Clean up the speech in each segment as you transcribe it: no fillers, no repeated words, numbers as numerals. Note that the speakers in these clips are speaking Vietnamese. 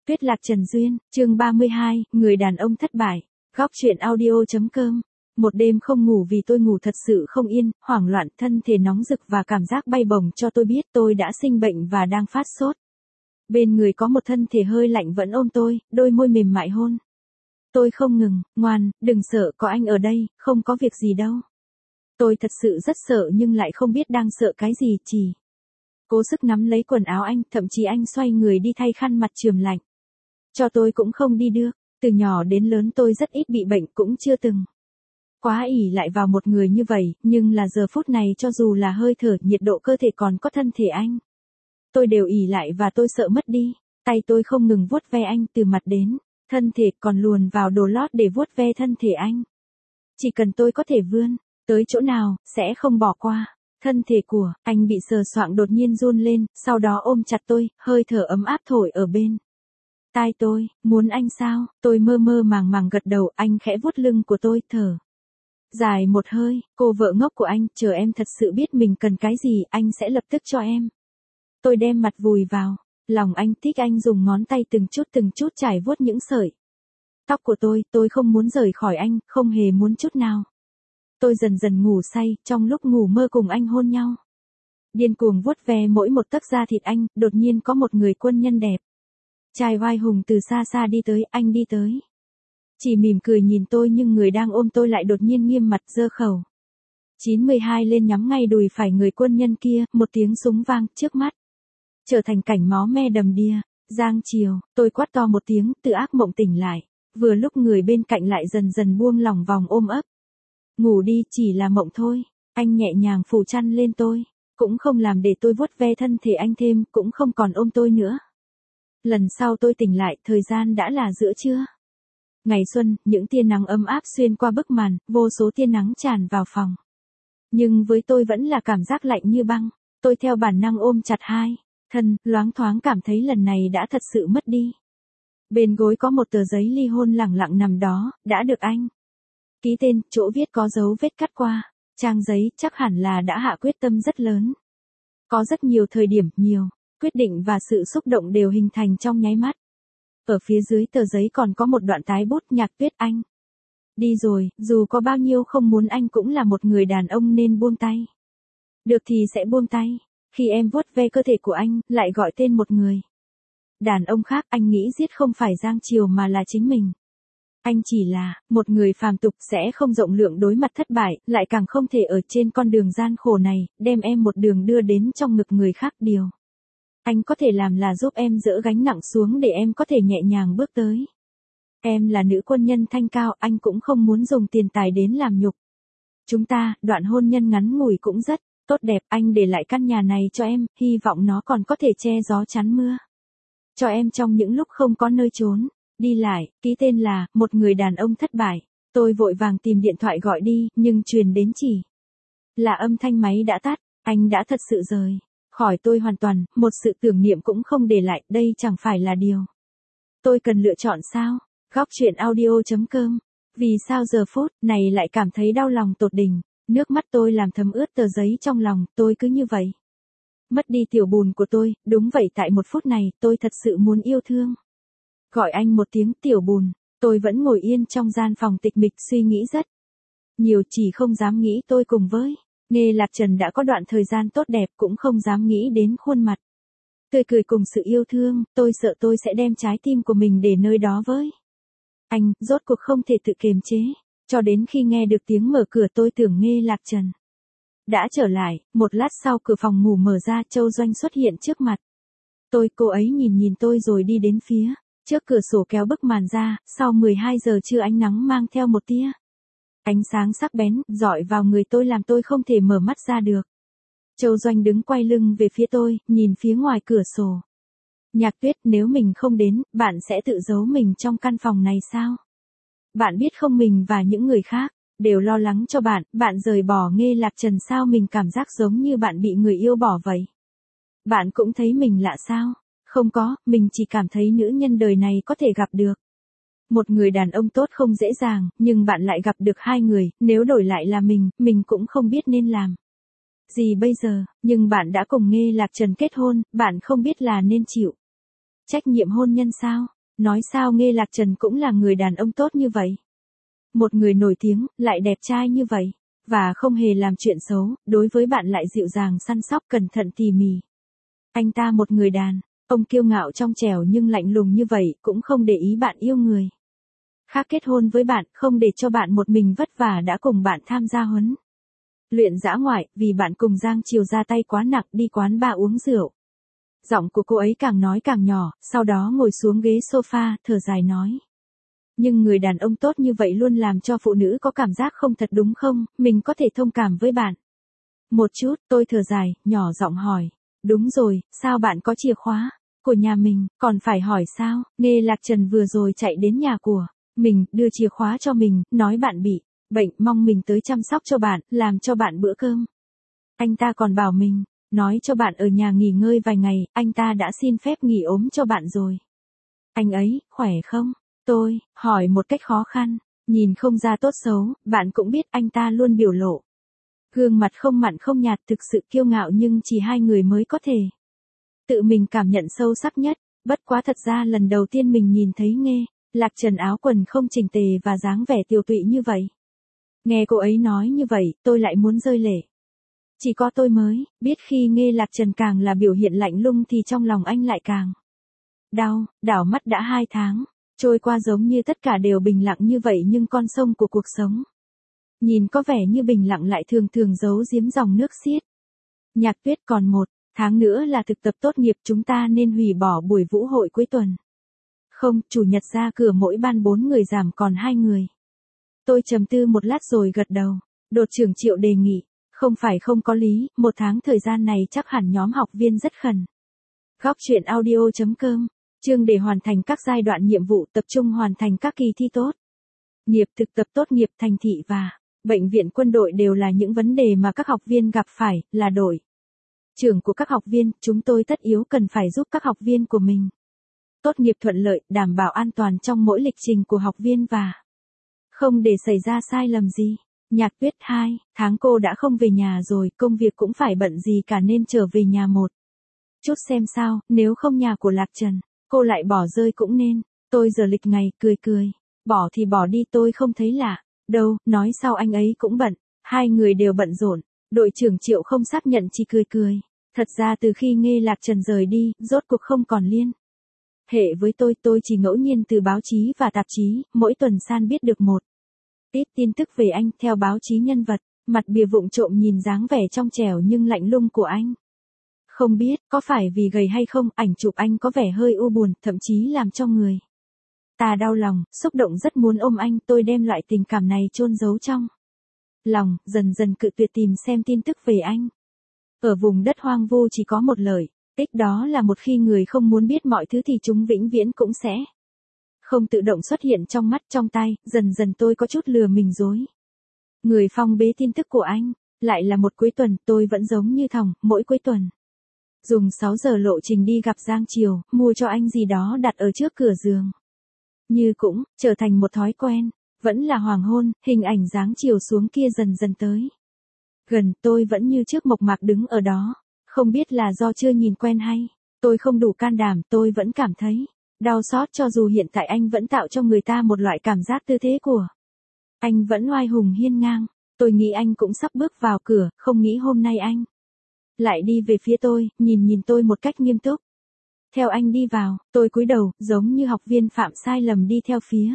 Tuyết Lạc Trần Duyên, chương 32, người đàn ông thất bại. Góc truyện audio.com. Một đêm không ngủ vì tôi ngủ thật sự không yên, hoảng loạn, thân thể nóng rực và cảm giác bay bổng cho tôi biết tôi đã sinh bệnh và đang phát sốt. Bên người có một thân thể hơi lạnh vẫn ôm tôi, đôi môi mềm mại hôn. Tôi không ngừng, ngoan, đừng sợ, có anh ở đây, không có việc gì đâu. Tôi thật sự rất sợ nhưng lại không biết đang sợ cái gì, chỉ cố sức nắm lấy quần áo anh, thậm chí anh xoay người đi thay khăn mặt chườm lạnh. Cho tôi cũng không đi được, từ nhỏ đến lớn tôi rất ít bị bệnh, cũng chưa từng quá ỷ lại vào một người như vậy, nhưng là giờ phút này cho dù là hơi thở, nhiệt độ cơ thể còn có thân thể anh, tôi đều ỷ lại và tôi sợ mất đi. Tay tôi không ngừng vuốt ve anh từ mặt đến thân thể, còn luồn vào đồ lót để vuốt ve thân thể anh. Chỉ cần tôi có thể vươn tới chỗ nào, sẽ không bỏ qua. Thân thể của anh bị sờ soạng đột nhiên run lên, sau đó ôm chặt tôi, hơi thở ấm áp thổi ở bên tai tôi. Muốn anh sao? Tôi mơ mơ màng màng gật đầu, anh khẽ vuốt lưng của tôi, thở dài một hơi. Cô vợ ngốc của anh, chờ em thật sự biết mình cần cái gì, anh sẽ lập tức cho em. Tôi đem mặt vùi vào lòng anh, thích anh dùng ngón tay từng chút trải vuốt những sợi tóc của tôi không muốn rời khỏi anh, không hề muốn chút nào. Tôi dần dần ngủ say, trong lúc ngủ mơ cùng anh hôn nhau. Điên cuồng vuốt ve mỗi một tấc da thịt anh, đột nhiên có một người quân nhân đẹp trai oai hùng từ xa xa đi tới, anh đi tới. Chỉ mỉm cười nhìn tôi nhưng người đang ôm tôi lại đột nhiên nghiêm mặt giơ khẩu 92 lên nhắm ngay đùi phải người quân nhân kia, một tiếng súng vang, trước mắt trở thành cảnh máu me đầm đìa. Giang chiều, tôi quát to một tiếng, từ ác mộng tỉnh lại. Vừa lúc người bên cạnh lại dần dần buông lỏng vòng ôm ấp. Ngủ đi, chỉ là mộng thôi. Anh nhẹ nhàng phủ chăn lên tôi, cũng không làm để tôi vuốt ve thân thể anh thêm, cũng không còn ôm tôi nữa. Lần sau tôi tỉnh lại, thời gian đã là giữa trưa. Ngày xuân, những tia nắng ấm áp xuyên qua bức màn, vô số tia nắng tràn vào phòng. Nhưng với tôi vẫn là cảm giác lạnh như băng. Tôi theo bản năng ôm chặt hai thân, loáng thoáng cảm thấy lần này đã thật sự mất đi. Bên gối có một tờ giấy ly hôn lẳng lặng nằm đó, đã được anh ký tên, chỗ viết có dấu vết cắt qua. Trang giấy chắc hẳn là đã hạ quyết tâm rất lớn. Có rất nhiều thời điểm, nhiều quyết định và sự xúc động đều hình thành trong nháy mắt. Ở phía dưới tờ giấy còn có một đoạn tái bút, Nhạc Tuyết, anh đi rồi, dù có bao nhiêu không muốn anh cũng là một người đàn ông nên buông tay. Được thì sẽ buông tay. Khi em vuốt ve cơ thể của anh, lại gọi tên một người đàn ông khác, anh nghĩ giết không phải Giang Triều mà là chính mình. Anh chỉ là một người phàm tục, sẽ không rộng lượng đối mặt thất bại, lại càng không thể ở trên con đường gian khổ này, đem em một đường đưa đến trong ngực người khác. Điều anh có thể làm là giúp em dỡ gánh nặng xuống để em có thể nhẹ nhàng bước tới. Em là nữ quân nhân thanh cao, anh cũng không muốn dùng tiền tài đến làm nhục chúng ta. Đoạn hôn nhân ngắn ngủi cũng rất tốt đẹp, anh để lại căn nhà này cho em, hy vọng nó còn có thể che gió chắn mưa cho em trong những lúc không có nơi trốn đi lại. Ký tên là một người đàn ông thất bại. Tôi vội vàng tìm điện thoại gọi đi, nhưng truyền đến chỉ là âm thanh máy đã tắt. Anh đã thật sự rời khỏi tôi hoàn toàn, một sự tưởng niệm cũng không để lại. Đây chẳng phải là điều tôi cần lựa chọn sao? Góc truyện audio.com. Vì sao giờ phút này lại cảm thấy đau lòng tột đỉnh? Nước mắt tôi làm thấm ướt tờ giấy trong lòng, tôi cứ như vậy mất đi tiểu bùn của tôi. Đúng vậy, tại một phút này, tôi thật sự muốn yêu thương. Gọi anh một tiếng tiểu bùn. Tôi vẫn ngồi yên trong gian phòng tịch mịch, suy nghĩ rất nhiều, chỉ không dám nghĩ tôi cùng với Nghê Lạc Trần đã có đoạn thời gian tốt đẹp, cũng không dám nghĩ đến khuôn mặt tươi cười cùng sự yêu thương. Tôi sợ tôi sẽ đem trái tim của mình để nơi đó với anh, rốt cuộc không thể tự kiềm chế. Cho đến khi nghe được tiếng mở cửa, tôi tưởng Nghê Lạc Trần đã trở lại. Một lát sau, cửa phòng ngủ mở ra, Châu Doanh xuất hiện trước mặt cô ấy nhìn tôi rồi đi đến phía trước cửa sổ, kéo bức màn ra. Sau 12 giờ trưa, ánh nắng mang theo một tia ánh sáng sắc bén, rọi vào người tôi làm tôi không thể mở mắt ra được. Châu Doanh đứng quay lưng về phía tôi, nhìn phía ngoài cửa sổ. Nhạc Tuyết, nếu mình không đến, bạn sẽ tự giấu mình trong căn phòng này sao? Bạn biết không, mình và những người khác đều lo lắng cho bạn. Bạn rời bỏ Nghê Lạc Trần sao? Mình cảm giác giống như bạn bị người yêu bỏ vậy. Bạn cũng thấy mình lạ sao? Không có, mình chỉ cảm thấy nữ nhân đời này có thể gặp được một người đàn ông tốt không dễ dàng, nhưng bạn lại gặp được hai người. Nếu đổi lại là mình cũng không biết nên làm gì bây giờ. Nhưng bạn đã cùng Nghê Lạc Trần kết hôn, bạn không biết là nên chịu trách nhiệm hôn nhân sao? Nói sao Nghê Lạc Trần cũng là người đàn ông tốt như vậy. Một người nổi tiếng, lại đẹp trai như vậy. Và không hề làm chuyện xấu, đối với bạn lại dịu dàng săn sóc cẩn thận tỉ mỉ. Anh ta một người đàn, ông kiêu ngạo trong trẻo nhưng lạnh lùng như vậy cũng không để ý bạn yêu người. Khác kết hôn với bạn, không để cho bạn một mình vất vả đã cùng bạn tham gia huấn luyện dã ngoại, vì bạn cùng Giang Triều ra tay quá nặng đi quán bar uống rượu. Giọng của cô ấy càng nói càng nhỏ, sau đó ngồi xuống ghế sofa, thở dài nói. Nhưng người đàn ông tốt như vậy luôn làm cho phụ nữ có cảm giác không thật đúng không, mình có thể thông cảm với bạn. Một chút, tôi thở dài, nhỏ giọng hỏi. Đúng rồi, sao bạn có chìa khóa của nhà mình, còn phải hỏi sao? Nghê Lạc Trần vừa rồi chạy đến nhà của mình, đưa chìa khóa cho mình, nói bạn bị bệnh, mong mình tới chăm sóc cho bạn, làm cho bạn bữa cơm. Anh ta còn bảo mình, nói cho bạn ở nhà nghỉ ngơi vài ngày, anh ta đã xin phép nghỉ ốm cho bạn rồi. Anh ấy, khỏe không? Tôi hỏi một cách khó khăn, nhìn không ra tốt xấu, bạn cũng biết anh ta luôn biểu lộ. Gương mặt không mặn không nhạt, thực sự kiêu ngạo, nhưng chỉ hai người mới có thể tự mình cảm nhận sâu sắc nhất. Bất quá thật ra lần đầu tiên mình nhìn thấy Nghê Lạc Trần áo quần không chỉnh tề và dáng vẻ tiều tụy như vậy. Nghe cô ấy nói như vậy, tôi lại muốn rơi lệ. Chỉ có tôi mới biết khi Nghê Lạc Trần càng là biểu hiện lạnh lùng thì trong lòng anh lại càng đau. Đảo mắt đã 2 tháng trôi qua giống như tất cả đều bình lặng như vậy, nhưng con sông của cuộc sống nhìn có vẻ như bình lặng lại thường thường giấu giếm dòng nước xiết. Nhạc Tuyết, còn 1 tháng nữa là thực tập tốt nghiệp, chúng ta nên hủy bỏ buổi vũ hội cuối tuần. Không, chủ nhật ra cửa mỗi ban 4 người giảm còn 2 người. Tôi trầm tư một lát rồi gật đầu. Đột trưởng Triệu đề nghị, không phải không có lý, 1 tháng thời gian này chắc hẳn nhóm học viên rất khẩn. Góc truyện audio.com, chương để hoàn thành các giai đoạn nhiệm vụ, tập trung hoàn thành các kỳ thi tốt nghiệp, thực tập tốt nghiệp, thành thị và bệnh viện, quân đội đều là những vấn đề mà các học viên gặp phải. Là đội trưởng của các học viên, chúng tôi tất yếu cần phải giúp các học viên của mình tốt nghiệp thuận lợi, đảm bảo an toàn trong mỗi lịch trình của học viên và không để xảy ra sai lầm gì. Nhạc Tuyết, 2 tháng cô đã không về nhà rồi, công việc cũng phải bận gì cả nên trở về nhà một chút xem sao, nếu không nhà của Lạc Trần cô lại bỏ rơi cũng nên. Tôi giờ lịch ngày, cười. Bỏ thì bỏ đi, tôi không thấy lạ đâu, nói sao anh ấy cũng bận. Hai người đều bận rộn. Đội trưởng Triệu không xác nhận, chỉ cười. Thật ra từ khi Nghê Lạc Trần rời đi, rốt cuộc không còn liên hệ với tôi chỉ ngẫu nhiên từ báo chí và tạp chí, mỗi tuần san biết được một ít tin tức về anh. Theo báo chí, nhân vật mặt bìa vụng trộm nhìn dáng vẻ trong trẻo nhưng lạnh lùng của anh. Không biết có phải vì gầy hay không, ảnh chụp anh có vẻ hơi u buồn, thậm chí làm cho người ta đau lòng, xúc động, rất muốn ôm anh. Tôi đem loại tình cảm này chôn giấu trong lòng, dần dần cự tuyệt tìm xem tin tức về anh. Ở vùng đất hoang vu chỉ có một lợi ích, đó là một khi người không muốn biết mọi thứ thì chúng vĩnh viễn cũng sẽ không tự động xuất hiện trong mắt, trong tai. Dần dần tôi có chút lừa mình dối người, phong bế tin tức của anh. Lại là một cuối tuần, tôi vẫn giống như thòng, mỗi cuối tuần dùng 6 giờ lộ trình đi gặp Giang Triều, mua cho anh gì đó đặt ở trước cửa giường. Như cũng trở thành một thói quen. Vẫn là hoàng hôn, hình ảnh Giáng chiều xuống kia dần dần tới gần, tôi vẫn như trước mộc mạc đứng ở đó. Không biết là do chưa nhìn quen hay tôi không đủ can đảm, tôi vẫn cảm thấy đau xót, cho dù hiện tại anh vẫn tạo cho người ta một loại cảm giác tư thế của anh vẫn oai hùng hiên ngang. Tôi nghĩ anh cũng sắp bước vào cửa, không nghĩ hôm nay anh lại đi về phía tôi, nhìn tôi một cách nghiêm túc. Theo anh đi vào, tôi cúi đầu, giống như học viên phạm sai lầm đi theo phía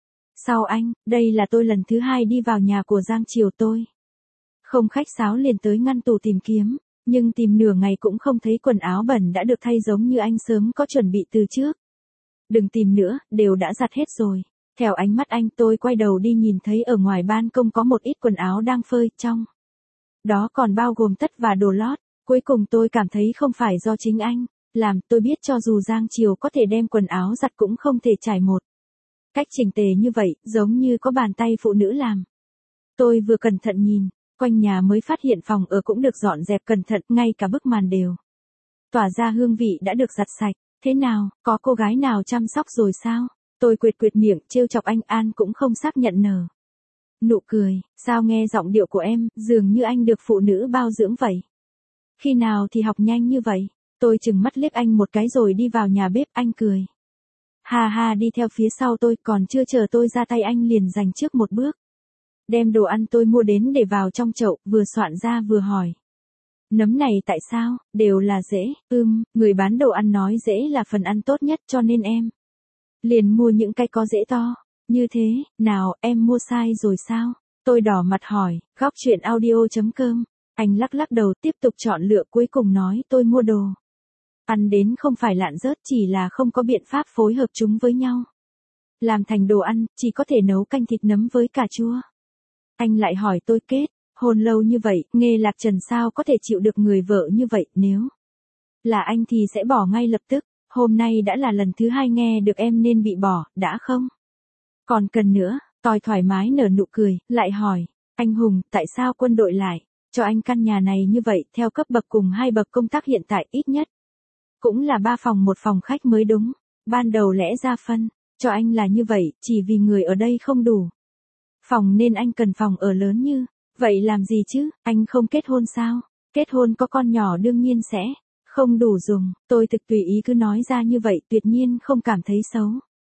sau anh. Đây là tôi lần thứ 2 đi vào nhà của Giang Triều. Tôi không khách sáo liền tới ngăn tủ tìm kiếm, nhưng tìm nửa ngày cũng không thấy quần áo bẩn đã được thay, giống như anh sớm có chuẩn bị từ trước. Đừng tìm nữa, đều đã giặt hết rồi. Theo ánh mắt anh, tôi quay đầu đi, nhìn thấy ở ngoài ban công có một ít quần áo đang phơi, trong đó còn bao gồm tất và đồ lót. Cuối cùng tôi cảm thấy không phải do chính anh làm. Tôi biết cho dù Giang Triều có thể đem quần áo giặt cũng không thể trải một cách chỉnh tề như vậy, giống như có bàn tay phụ nữ làm. Tôi vừa cẩn thận nhìn quanh nhà mới phát hiện phòng ở cũng được dọn dẹp cẩn thận, ngay cả bức màn đều tỏa ra hương vị đã được giặt sạch. Thế nào, có cô gái nào chăm sóc rồi sao? Tôi quệt miệng, trêu chọc anh. An cũng không xác nhận, nở nụ cười. Sao nghe giọng điệu của em, dường như anh được phụ nữ bao dưỡng vậy? Khi nào thì học nhanh như vậy? Tôi chừng mắt liếc anh một cái rồi đi vào nhà bếp. Anh cười Ha ha đi theo phía sau tôi, còn chưa chờ tôi ra tay anh liền giành trước một bước. Đem đồ ăn tôi mua đến để vào trong chậu, vừa soạn ra vừa hỏi. Nấm này tại sao, đều là rễ, người bán đồ ăn nói rễ là phần ăn tốt nhất cho nên em liền mua những cái có rễ to. Như thế, nào, em mua sai rồi sao? Tôi đỏ mặt hỏi, góc chuyện audio.com. Anh lắc lắc đầu tiếp tục chọn lựa cuối cùng nói tôi mua đồ ăn đến không phải lạn rớt, chỉ là không có biện pháp phối hợp chúng với nhau. Làm thành đồ ăn, chỉ có thể nấu canh thịt nấm với cà chua. Anh lại hỏi tôi kết hôn lâu như vậy, Nghê Lạc Trần sao có thể chịu được người vợ như vậy, nếu là anh thì sẽ bỏ ngay lập tức. Hôm nay đã là lần thứ 2 nghe được em nên bị bỏ, đã không? Còn cần nữa, tôi thoải mái nở nụ cười, lại hỏi, anh Hùng, tại sao quân đội lại cho anh căn nhà này như vậy, theo cấp bậc cùng 2 bậc công tác hiện tại ít nhất cũng là 3 phòng 1 phòng khách mới đúng. Ban đầu lẽ ra phân cho anh là như vậy, chỉ vì người ở đây không đủ phòng nên anh cần phòng ở lớn như vậy làm gì chứ, anh không kết hôn sao? Kết hôn có con nhỏ đương nhiên sẽ không đủ dùng. Tôi thực tùy ý cứ nói ra như vậy, tuyệt nhiên không cảm thấy xấu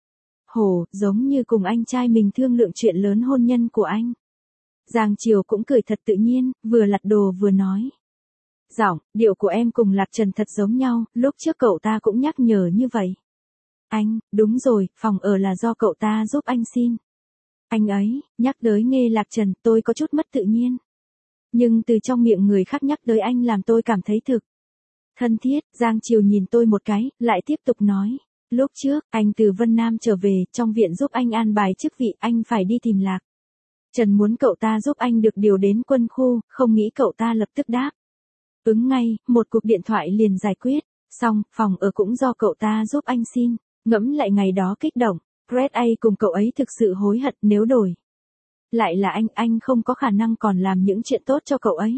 hổ, giống như cùng anh trai mình thương lượng chuyện lớn hôn nhân của anh. Giang Triều cũng cười thật tự nhiên, vừa lặt đồ vừa nói. Giọng, điệu của em cùng Lạc Trần thật giống nhau, lúc trước cậu ta cũng nhắc nhở như vậy. Anh, đúng rồi, phòng ở là do cậu ta giúp anh xin. Anh ấy, nhắc tới Nghê Lạc Trần, tôi có chút mất tự nhiên. Nhưng từ trong miệng người khác nhắc tới anh làm tôi cảm thấy thực thân thiết. Giang Triều nhìn tôi một cái, lại tiếp tục nói. Lúc trước, anh từ Vân Nam trở về, trong viện giúp anh an bài chức vị, anh phải đi tìm Lạc Trần muốn cậu ta giúp anh được điều đến quân khu, không nghĩ cậu ta lập tức đáp ứng ngay, một cuộc điện thoại liền giải quyết. Xong, phòng ở cũng do cậu ta giúp anh xin. Ngẫm lại ngày đó kích động, Red A cùng cậu ấy thực sự hối hận, nếu đổi lại là anh không có khả năng còn làm những chuyện tốt cho cậu ấy.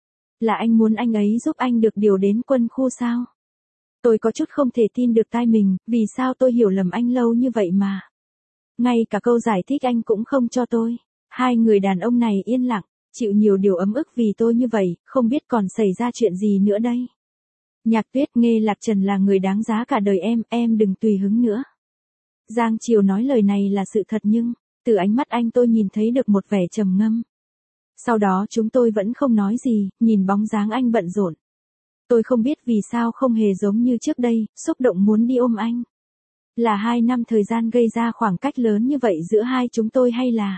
Là anh muốn anh ấy giúp anh được điều đến quân khu sao? Tôi có chút không thể tin được tai mình, vì sao tôi hiểu lầm anh lâu như vậy mà. Ngay cả câu giải thích anh cũng không cho tôi. Hai người đàn ông này yên lặng, chịu nhiều điều ấm ức vì tôi như vậy, không biết còn xảy ra chuyện gì nữa đây. Nhạc Tuyết, Nghê Lạc Trần là người đáng giá cả đời em đừng tùy hứng nữa. Giang Triều nói lời này là sự thật nhưng, từ ánh mắt anh tôi nhìn thấy được một vẻ trầm ngâm. Sau đó chúng tôi vẫn không nói gì, nhìn bóng dáng anh bận rộn. Tôi không biết vì sao không hề giống như trước đây, xúc động muốn đi ôm anh. Là 2 năm thời gian gây ra khoảng cách lớn như vậy giữa hai chúng tôi hay là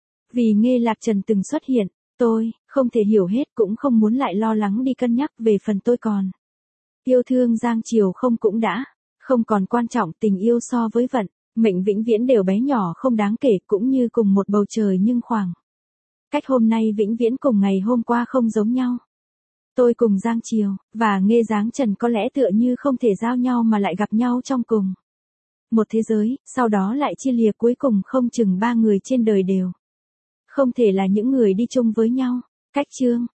vì Nghê Lạc Trần từng xuất hiện, tôi không thể hiểu hết, cũng không muốn lại lo lắng đi cân nhắc về phần tôi còn yêu thương Giang Triều không, cũng đã không còn quan trọng. Tình yêu so với vận mệnh vĩnh viễn đều bé nhỏ không đáng kể, cũng như cùng một bầu trời nhưng khoảng cách hôm nay vĩnh viễn cùng ngày hôm qua không giống nhau. Tôi cùng Giang Triều và Nghê Giáng Trần có lẽ tựa như không thể giao nhau mà lại gặp nhau trong cùng một thế giới, sau đó lại chia lìa, cuối cùng không chừng 3 người trên đời đều không thể là những người đi chung với nhau. Cách chương